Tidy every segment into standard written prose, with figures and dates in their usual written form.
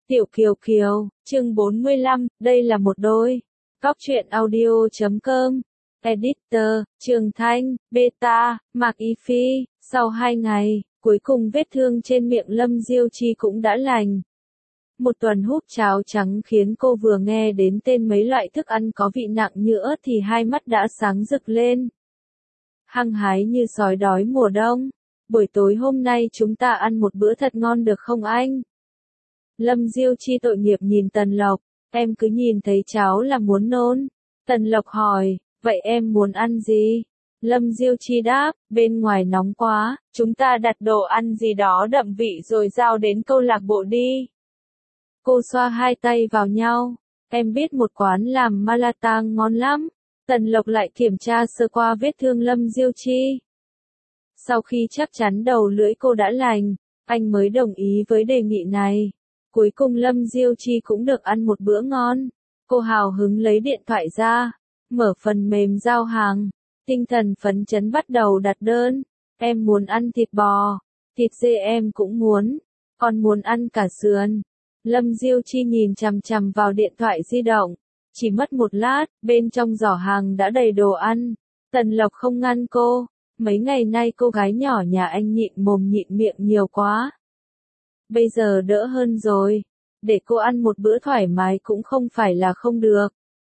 Tiểu Kiều Kiều, chương 45, đây là một đôi. Góc truyện audio.com. Editor, Trường Thanh, Beta, Mạc Y Phi. Sau 2 ngày, cuối cùng vết thương trên miệng Lâm Diêu Chi cũng đã lành. Một tuần húp cháo trắng khiến cô vừa nghe đến tên mấy loại thức ăn có vị nặng như ớt thì hai mắt đã sáng rực lên. Hăng hái như sói đói mùa đông. Buổi tối hôm nay chúng ta ăn một bữa thật ngon được không anh? Lâm Diêu Chi tội nghiệp nhìn Tần Lộc, em cứ nhìn thấy cháo là muốn nôn. Tần Lộc hỏi, vậy em muốn ăn gì? Lâm Diêu Chi đáp, bên ngoài nóng quá, chúng ta đặt đồ ăn gì đó đậm vị rồi giao đến câu lạc bộ đi. Cô xoa hai tay vào nhau, em biết một quán làm malatang ngon lắm. Tần Lộc lại kiểm tra sơ qua vết thương Lâm Diêu Chi. Sau khi chắc chắn đầu lưỡi cô đã lành, anh mới đồng ý với đề nghị này. Cuối cùng Lâm Diêu Chi cũng được ăn một bữa ngon. Cô hào hứng lấy điện thoại ra, mở phần mềm giao hàng, tinh thần phấn chấn bắt đầu đặt đơn. Em muốn ăn thịt bò, thịt dê em cũng muốn, còn muốn ăn cả sườn. Lâm Diêu Chi nhìn chằm chằm vào điện thoại di động. Chỉ mất một lát, bên trong giỏ hàng đã đầy đồ ăn. Tần Lộc không ngăn cô. Mấy ngày nay cô gái nhỏ nhà anh nhịn mồm nhịn miệng nhiều quá. Bây giờ đỡ hơn rồi. Để cô ăn một bữa thoải mái cũng không phải là không được.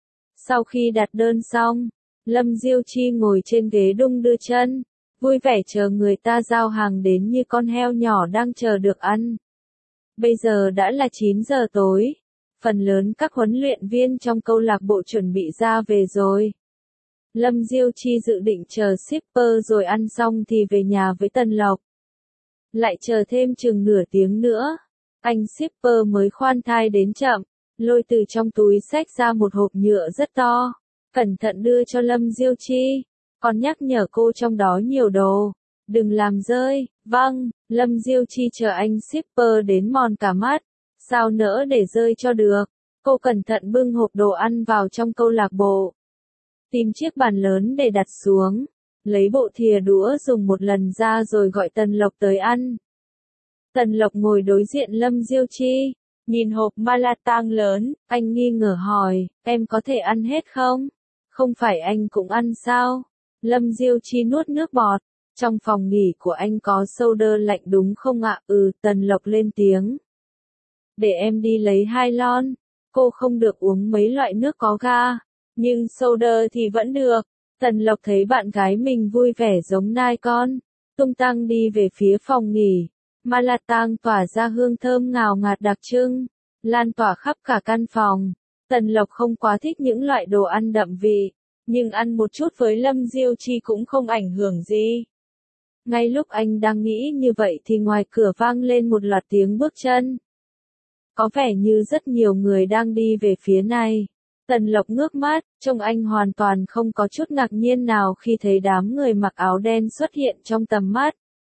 Sau khi đặt đơn xong, Lâm Diêu Chi ngồi trên ghế đung đưa chân, vui vẻ chờ người ta giao hàng đến như con heo nhỏ đang chờ được ăn. Bây giờ đã là 9 giờ tối. Phần lớn các huấn luyện viên trong câu lạc bộ chuẩn bị ra về rồi. Lâm Diêu Chi dự định chờ shipper rồi ăn xong thì về nhà với Tần Lộc. Lại chờ thêm chừng nửa tiếng nữa. Anh shipper mới khoan thai đến chậm, lôi từ trong túi xách ra một hộp nhựa rất to. Cẩn thận đưa cho Lâm Diêu Chi. Còn nhắc nhở cô trong đó nhiều đồ. Đừng làm rơi. Vâng, Lâm Diêu Chi chờ anh shipper đến mòn cả mắt. Sao nỡ để rơi cho được. Cô cẩn thận bưng hộp đồ ăn vào trong câu lạc bộ. Tìm chiếc bàn lớn để đặt xuống. Lấy bộ thìa đũa dùng một lần ra rồi gọi Tần Lộc tới ăn. Tần Lộc ngồi đối diện Lâm Diêu Chi. Nhìn hộp malatang lớn, anh nghi ngờ hỏi, em có thể ăn hết không? Không phải anh cũng ăn sao? Lâm Diêu Chi nuốt nước bọt. Trong phòng nghỉ của anh có soda lạnh đúng không ạ? Tần Lộc lên tiếng. Để em đi lấy 2 lon. Cô không được uống mấy loại nước có ga. Nhưng soda thì vẫn được. Tần Lộc thấy bạn gái mình vui vẻ giống nai con. Tung tăng đi về phía phòng nghỉ. Malatang tỏa ra hương thơm ngào ngạt đặc trưng. Lan tỏa khắp cả căn phòng. Tần Lộc không quá thích những loại đồ ăn đậm vị. Nhưng ăn một chút với Lâm Diêu Chi cũng không ảnh hưởng gì. Ngay lúc anh đang nghĩ như vậy thì ngoài cửa vang lên một loạt tiếng bước chân. Có vẻ như rất nhiều người đang đi về phía này. Tần Lộc ngước mắt, trông anh hoàn toàn không có chút ngạc nhiên nào khi thấy đám người mặc áo đen xuất hiện trong tầm mắt.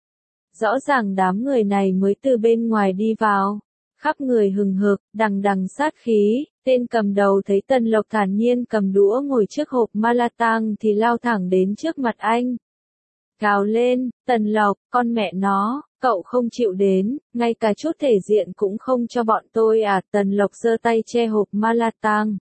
Rõ ràng đám người này mới từ bên ngoài đi vào. Khắp người hừng hực, đằng đằng sát khí. Tên cầm đầu thấy Tần Lộc thản nhiên cầm đũa ngồi trước hộp malatang thì lao thẳng đến trước mặt anh. Gào lên, Tần Lộc, con mẹ nó, cậu không chịu đến, ngay cả chút thể diện cũng không cho bọn tôi à? Tần Lộc giơ tay che hộp malatang.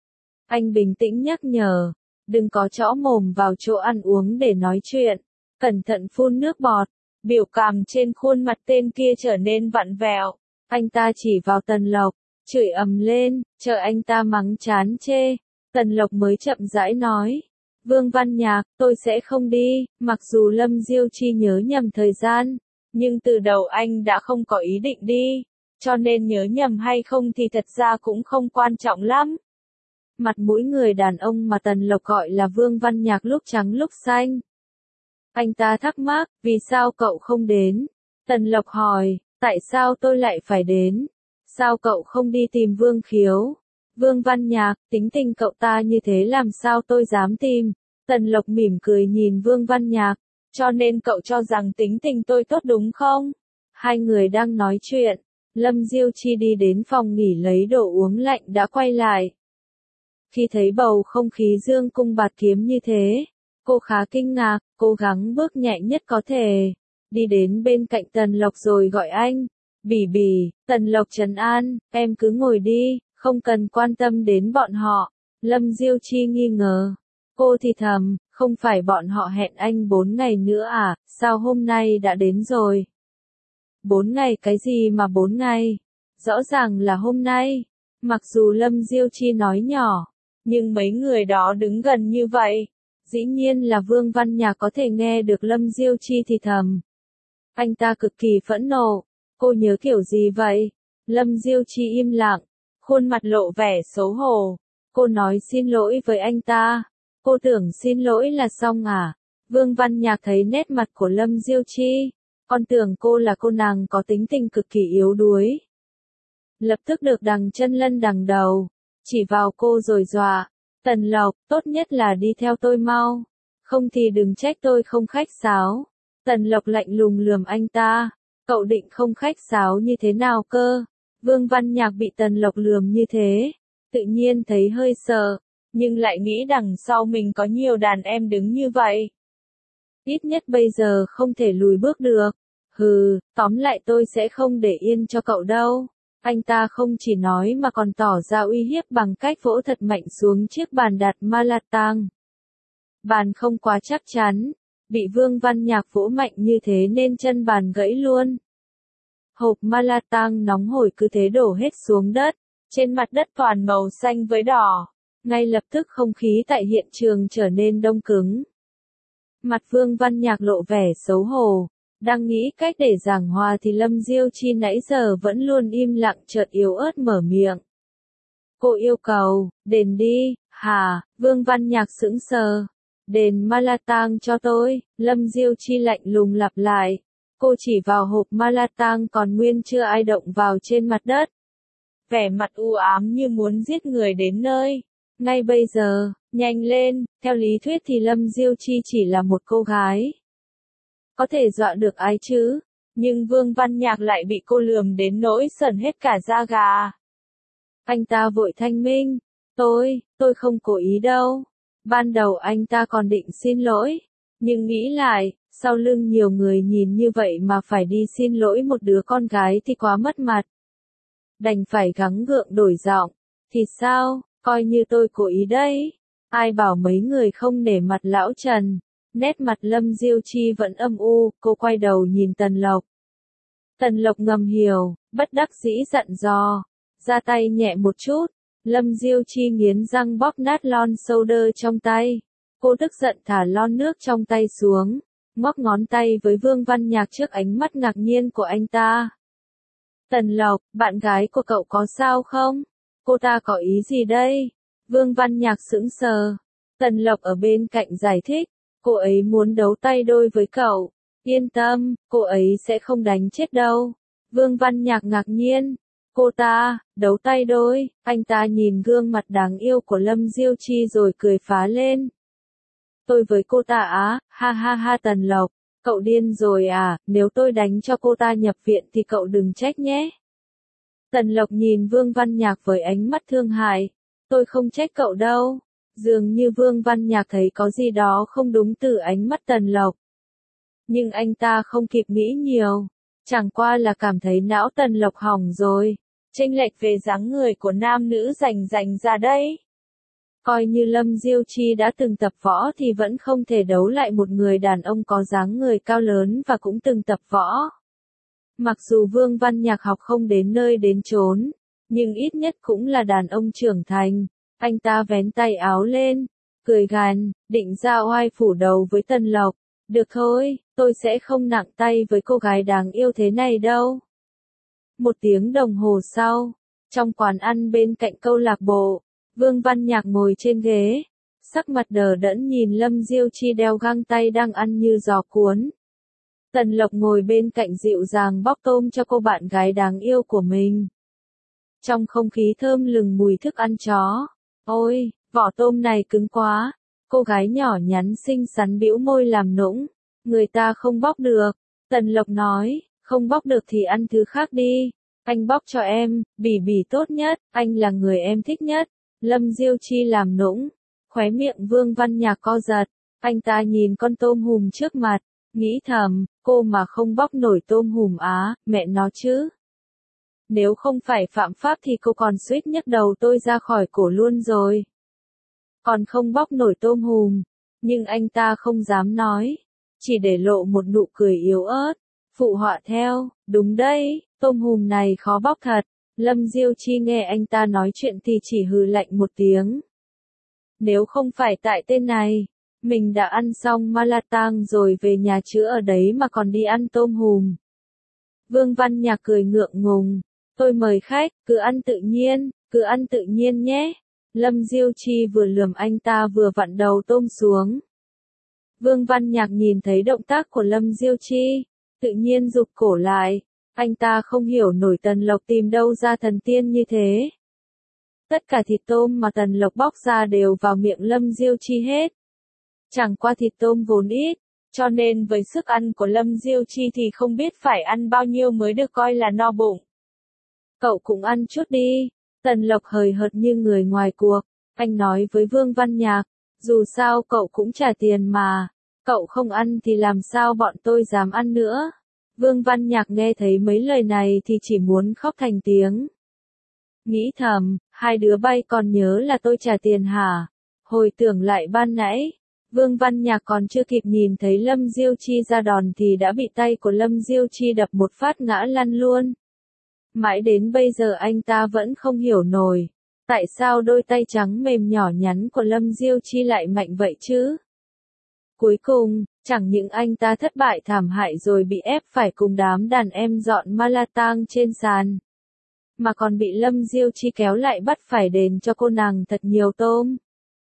Anh bình tĩnh nhắc nhở, đừng có chõ mồm vào chỗ ăn uống để nói chuyện, cẩn thận phun nước bọt. Biểu cảm trên khuôn mặt tên kia trở nên vặn vẹo. Anh ta chỉ vào Tần Lộc, chửi ầm lên, chờ anh ta mắng chán chê. Tần Lộc mới chậm rãi nói. Vương Văn Nhạc, tôi sẽ không đi. Mặc dù Lâm Diêu Chi nhớ nhầm thời gian, nhưng từ đầu anh đã không có ý định đi. Cho nên nhớ nhầm hay không thì thật ra cũng không quan trọng lắm. Mặt mũi người đàn ông mà Tần Lộc gọi là Vương Văn Nhạc lúc trắng lúc xanh. Anh ta thắc mắc, vì sao cậu không đến? Tần Lộc hỏi, tại sao tôi lại phải đến? Sao cậu không đi tìm Vương Khiếu? Vương Văn Nhạc, tính tình cậu ta như thế làm sao tôi dám tìm? Tần Lộc mỉm cười nhìn Vương Văn Nhạc, cho nên cậu cho rằng tính tình tôi tốt đúng không? Hai người đang nói chuyện, Lâm Diêu Chi đi đến phòng nghỉ lấy đồ uống lạnh đã quay lại. Khi thấy bầu không khí dương cung bạt kiếm như thế, cô khá kinh ngạc, cố gắng bước nhẹ nhất có thể, đi đến bên cạnh Tần Lộc rồi gọi anh. Bỉ bỉ, Tần Lộc trấn an, em cứ ngồi đi, không cần quan tâm đến bọn họ. Lâm Diêu Chi nghi ngờ. Cô thì thầm, không phải bọn họ hẹn anh 4 ngày nữa à, sao hôm nay đã đến rồi? 4 ngày cái gì mà 4 ngày? Rõ ràng là hôm nay. Mặc dù Lâm Diêu Chi nói nhỏ, nhưng mấy người đó đứng gần như vậy. Dĩ nhiên là Vương Văn Nhạc có thể nghe được Lâm Diêu Chi thì thầm. Anh ta cực kỳ phẫn nộ. Cô nhớ kiểu gì vậy? Lâm Diêu Chi im lặng, khuôn mặt lộ vẻ xấu hổ. Cô nói xin lỗi với anh ta. Cô tưởng xin lỗi là xong à? Vương Văn Nhạc thấy nét mặt của Lâm Diêu Chi. Con tưởng cô là cô nàng có tính tình cực kỳ yếu đuối. Lập tức được đằng chân lân đằng đầu. Chỉ vào cô rồi dọa. Tần Lộc, tốt nhất là đi theo tôi mau. Không thì đừng trách tôi không khách sáo. Tần Lộc lạnh lùng lườm anh ta. Cậu định không khách sáo như thế nào cơ? Vương Văn Nhạc bị Tần Lộc lườm như thế. Tự nhiên thấy hơi sợ. Nhưng lại nghĩ đằng sau mình có nhiều đàn em đứng như vậy. Ít nhất bây giờ không thể lùi bước được. Hừ, tóm lại tôi sẽ không để yên cho cậu đâu. Anh ta không chỉ nói mà còn tỏ ra uy hiếp bằng cách vỗ thật mạnh xuống chiếc bàn đặt ma la tang. Bàn không quá chắc chắn, bị Vương Văn Nhạc vỗ mạnh như thế nên chân bàn gãy luôn. Hộp ma la tang nóng hổi cứ thế đổ hết xuống đất, trên mặt đất toàn màu xanh với đỏ. Ngay lập tức không khí tại hiện trường trở nên đông cứng. Mặt Vương Văn Nhạc lộ vẻ xấu hổ. Đang nghĩ cách để giảng hòa thì Lâm Diêu Chi nãy giờ vẫn luôn im lặng chợt yếu ớt mở miệng. Cô yêu cầu, đền đi, hả? Vương Văn Nhạc sững sờ. Đền ma la tang cho tôi, Lâm Diêu Chi lạnh lùng lặp lại. Cô chỉ vào hộp ma la tang còn nguyên chưa ai động vào trên mặt đất. Vẻ mặt u ám như muốn giết người đến nơi. Ngay bây giờ, nhanh lên, theo lý thuyết thì Lâm Diêu Chi chỉ là một cô gái. Có thể dọa được ai chứ, nhưng Vương Văn Nhạc lại bị cô lườm đến nỗi sởn hết cả da gà. Anh ta vội thanh minh, tôi không cố ý đâu. Ban đầu anh ta còn định xin lỗi, nhưng nghĩ lại, sau lưng nhiều người nhìn như vậy mà phải đi xin lỗi một đứa con gái thì quá mất mặt. Đành phải gắng gượng đổi giọng, thì sao, coi như tôi cố ý đấy. Ai bảo mấy người không nể mặt lão Trần. Nét mặt Lâm Diêu Chi vẫn âm u, cô quay đầu nhìn Tần Lộc. Tần Lộc ngầm hiểu, bất đắc dĩ dặn dò, ra tay nhẹ một chút. Lâm Diêu Chi nghiến răng bóp nát lon soda trong tay. Cô tức giận thả lon nước trong tay xuống, ngoắc ngón tay với Vương Văn Nhạc trước ánh mắt ngạc nhiên của anh ta. Tần Lộc, bạn gái của cậu có sao không? Cô ta có ý gì đây? Vương Văn Nhạc sững sờ. Tần Lộc ở bên cạnh giải thích. Cô ấy muốn đấu tay đôi với cậu. Yên tâm, cô ấy sẽ không đánh chết đâu. Vương Văn Nhạc ngạc nhiên. Cô ta, đấu tay đôi, anh ta nhìn gương mặt đáng yêu của Lâm Diêu Chi rồi cười phá lên. Tôi với cô ta á, ha ha ha Tần Lộc, cậu điên rồi à, nếu tôi đánh cho cô ta nhập viện thì cậu đừng trách nhé. Tần Lộc nhìn Vương Văn Nhạc với ánh mắt thương hại. Tôi không trách cậu đâu. Dường như Vương Văn Nhạc thấy có gì đó không đúng từ ánh mắt Tần Lộc. Nhưng anh ta không kịp nghĩ nhiều. Chẳng qua là cảm thấy não Tần Lộc hỏng rồi. Chênh lệch về dáng người của nam nữ rành ra đây. Coi như Lâm Diêu Chi đã từng tập võ thì vẫn không thể đấu lại một người đàn ông có dáng người cao lớn và cũng từng tập võ. Mặc dù Vương Văn Nhạc học không đến nơi đến chốn, nhưng ít nhất cũng là đàn ông trưởng thành. Anh ta vén tay áo lên, cười gằn, định ra oai phủ đầu với Tần Lộc. Được thôi, tôi sẽ không nặng tay với cô gái đáng yêu thế này đâu. 1 tiếng đồng hồ sau, trong quán ăn bên cạnh câu lạc bộ, Vương Văn Nhạc ngồi trên ghế, sắc mặt đờ đẫn nhìn Lâm Diêu Chi đeo găng tay đang ăn như giò cuốn. Tần Lộc ngồi bên cạnh dịu dàng bóc tôm cho cô bạn gái đáng yêu của mình. Trong không khí thơm lừng mùi thức ăn chó. Ôi, vỏ tôm này cứng quá. Cô gái nhỏ nhắn xinh xắn bĩu môi làm nũng. Người ta không bóc được. Tần Lộc nói, không bóc được thì ăn thứ khác đi. Anh bóc cho em, bỉ bỉ tốt nhất, anh là người em thích nhất. Lâm Diêu Chi làm nũng. Khóe miệng Vương Văn Nhạc co giật. Anh ta nhìn con tôm hùm trước mặt, nghĩ thầm, cô mà không bóc nổi tôm hùm á, mẹ nó chứ. Nếu không phải phạm pháp thì cô còn suýt nhấc đầu tôi ra khỏi cổ luôn rồi. Còn không bóc nổi tôm hùm. Nhưng anh ta không dám nói. Chỉ để lộ một nụ cười yếu ớt. Phụ họa theo, đúng đấy, tôm hùm này khó bóc thật. Lâm Diêu Chi nghe anh ta nói chuyện thì chỉ hừ lạnh một tiếng. Nếu không phải tại tên này, mình đã ăn xong Malatang rồi về nhà chữa ở đấy mà còn đi ăn tôm hùm. Vương Văn Nhạc cười ngượng ngùng. Tôi mời khách, cứ ăn tự nhiên nhé. Lâm Diêu Chi vừa lườm anh ta vừa vặn đầu tôm xuống. Vương Văn Nhạc nhìn thấy động tác của Lâm Diêu Chi, tự nhiên rụt cổ lại. Anh ta không hiểu nổi Tần Lộc tìm đâu ra thần tiên như thế. Tất cả thịt tôm mà Tần Lộc bóc ra đều vào miệng Lâm Diêu Chi hết. Chẳng qua thịt tôm vốn ít, cho nên với sức ăn của Lâm Diêu Chi thì không biết phải ăn bao nhiêu mới được coi là no bụng. Cậu cũng ăn chút đi. Tần Lộc hời hợt như người ngoài cuộc. Anh nói với Vương Văn Nhạc, dù sao cậu cũng trả tiền mà. Cậu không ăn thì làm sao bọn tôi dám ăn nữa. Vương Văn Nhạc nghe thấy mấy lời này thì chỉ muốn khóc thành tiếng. Nghĩ thầm, hai đứa bay còn nhớ là tôi trả tiền hả? Hồi tưởng lại ban nãy, Vương Văn Nhạc còn chưa kịp nhìn thấy Lâm Diêu Chi ra đòn thì đã bị tay của Lâm Diêu Chi đập một phát ngã lăn luôn. Mãi đến bây giờ anh ta vẫn không hiểu nổi, tại sao đôi tay trắng mềm nhỏ nhắn của Lâm Diêu Chi lại mạnh vậy chứ? Cuối cùng, chẳng những anh ta thất bại thảm hại rồi bị ép phải cùng đám đàn em dọn Malatang trên sàn, mà còn bị Lâm Diêu Chi kéo lại bắt phải đền cho cô nàng thật nhiều tôm.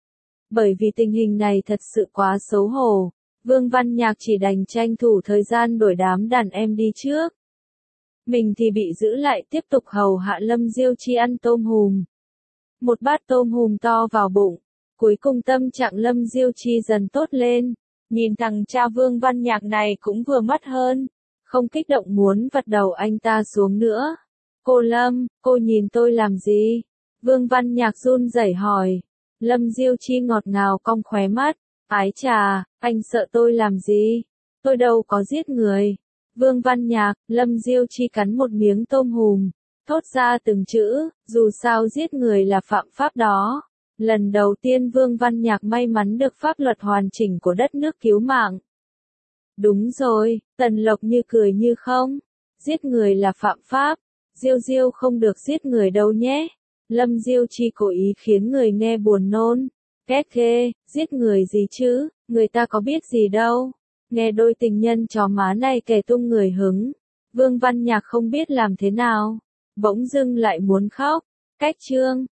Bởi vì tình hình này thật sự quá xấu hổ, Vương Văn Nhạc chỉ đành tranh thủ thời gian đuổi đám đàn em đi trước. Mình thì bị giữ lại tiếp tục hầu hạ Lâm Diêu Chi ăn tôm hùm. Một bát tôm hùm to vào bụng, cuối cùng tâm trạng Lâm Diêu Chi dần tốt lên. Nhìn thằng cha Vương Văn Nhạc này cũng vừa mắt hơn, không kích động muốn vặt đầu anh ta xuống nữa. Cô Lâm, cô nhìn tôi làm gì? Vương Văn Nhạc run rẩy hỏi. Lâm Diêu Chi ngọt ngào cong khóe mắt. Ái chà, anh sợ tôi làm gì? Tôi đâu có giết người. Vương Văn Nhạc, Lâm Diêu Chi cắn một miếng tôm hùm, thốt ra từng chữ, dù sao giết người là phạm pháp đó. Lần đầu tiên Vương Văn Nhạc may mắn được pháp luật hoàn chỉnh của đất nước cứu mạng. Đúng rồi, Tần Lộc như cười như không. Giết người là phạm pháp. Diêu Diêu không được giết người đâu nhé. Lâm Diêu Chi cố ý khiến người nghe buồn nôn. Ghét ghê, giết người gì chứ, người ta có biết gì đâu. Nghe đôi tình nhân chó má này kể tung người hứng. Vương Văn Nhạc không biết làm thế nào. Bỗng dưng lại muốn khóc. Cách chương.